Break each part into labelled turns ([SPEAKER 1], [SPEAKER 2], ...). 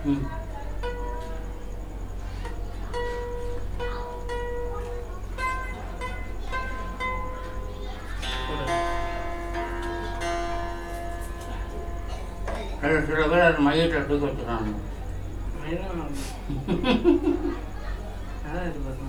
[SPEAKER 1] ம் சில பேர் அது மையத்தில் தூக்கி வச்சுக்கிறாங்க.
[SPEAKER 2] அதான் இது பார்த்தோம்.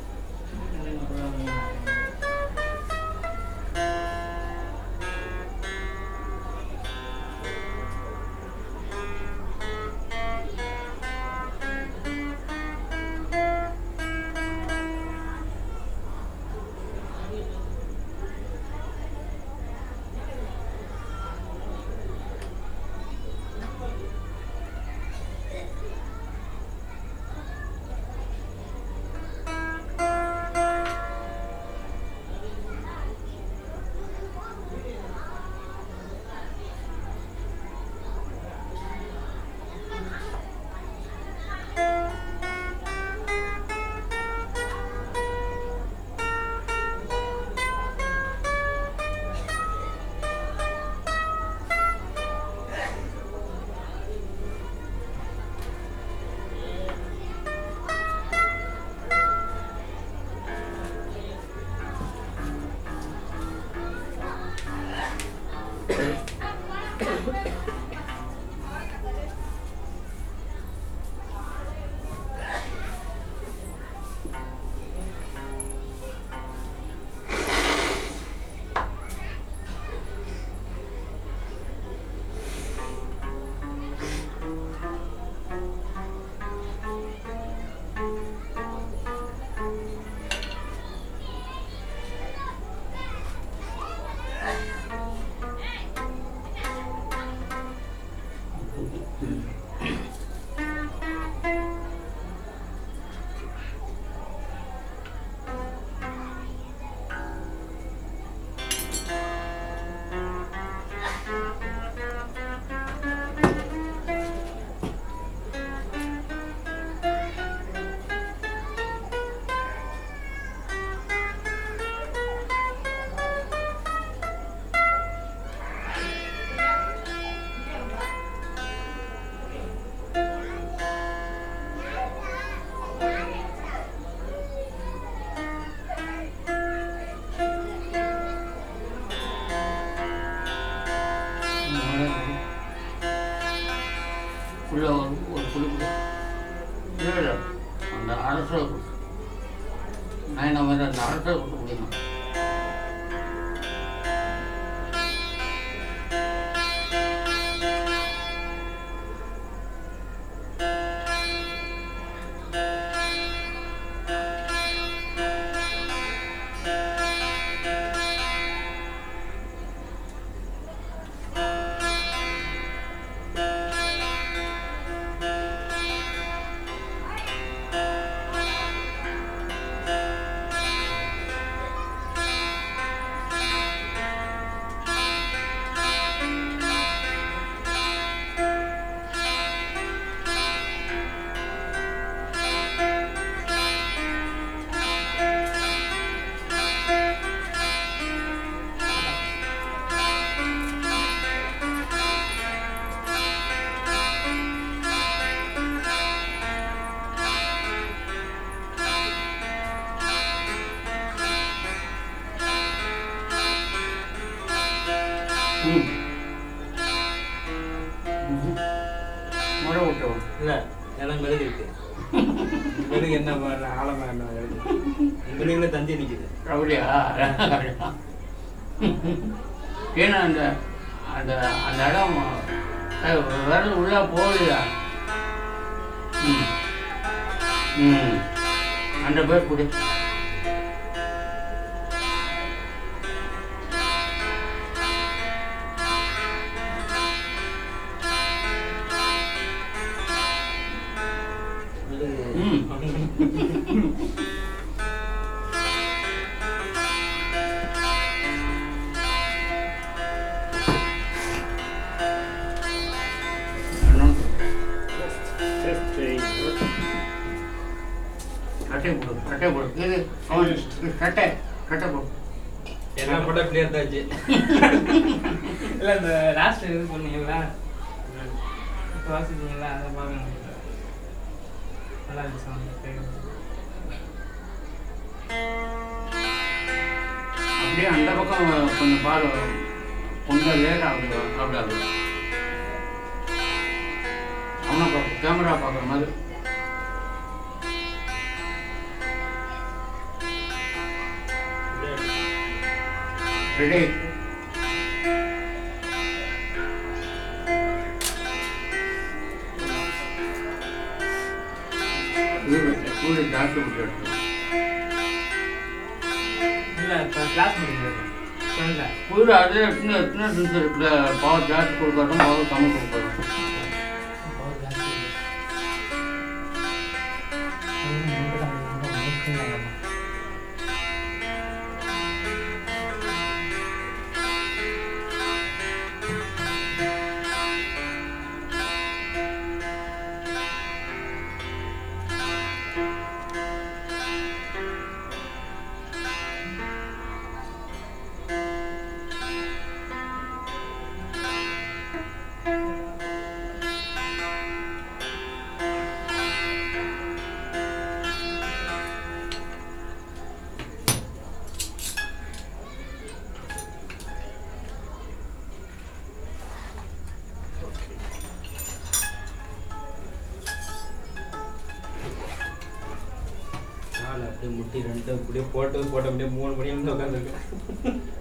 [SPEAKER 1] உள்ள ஒரு குளிப்பு இல்லை அந்த அரசை நான் நம்ம அந்த அரசை விட்டு குடிக்கணும். முறை விட்டுருவோம்
[SPEAKER 2] இல்லை எனக்கு மெழுகு இருக்கு. மெழுகு என்ன ஆழமாக என்ன மெழுகுல தந்தி நிற்குது.
[SPEAKER 1] அப்படியா? ஏன்னா அந்த அந்த அந்த இடம் விரல் உள்ளே போகுதா? ம் ம் அந்த பேர் கொடு. கட்டை போடு கட்டை போடு இது அவன் கட்டை கட்டை போடு.
[SPEAKER 2] என்ன போட்டால் கிளியர் தாச்சு. இல்லை இந்த லாஸ்ட் இது பண்ணீங்களா புக்கு வாசிப்பீங்களா அதை பார்க்கணும். நல்லா இருக்கு சவுண்ட்.
[SPEAKER 1] அப்படியே அந்த பக்கம் கொஞ்சம் பாரு, கொஞ்சம் லேட் ஆகுது. அப்படி ஆகுது அவனை பார்க்க கேமரா பார்க்குற மாதிரி. ரெடி ஸ்கூலு ஜாஸ்தி விட்டு
[SPEAKER 2] இல்லை இப்போ கிளாஸ் முடிக்கிறது ஃப்ரெண்டில்
[SPEAKER 1] ஸ்கூலில் அதே எத்தனை இருக்குல்ல, பவர் ஜாஸ்தி கொடுக்கறதும் பவர் கம்மி கொடுக்கறதும்.
[SPEAKER 2] அப்படியே முட்டி ரெண்டு அப்படியே போட்டு அப்படியே 3 மணி வந்து உட்காந்துருக்கேன்.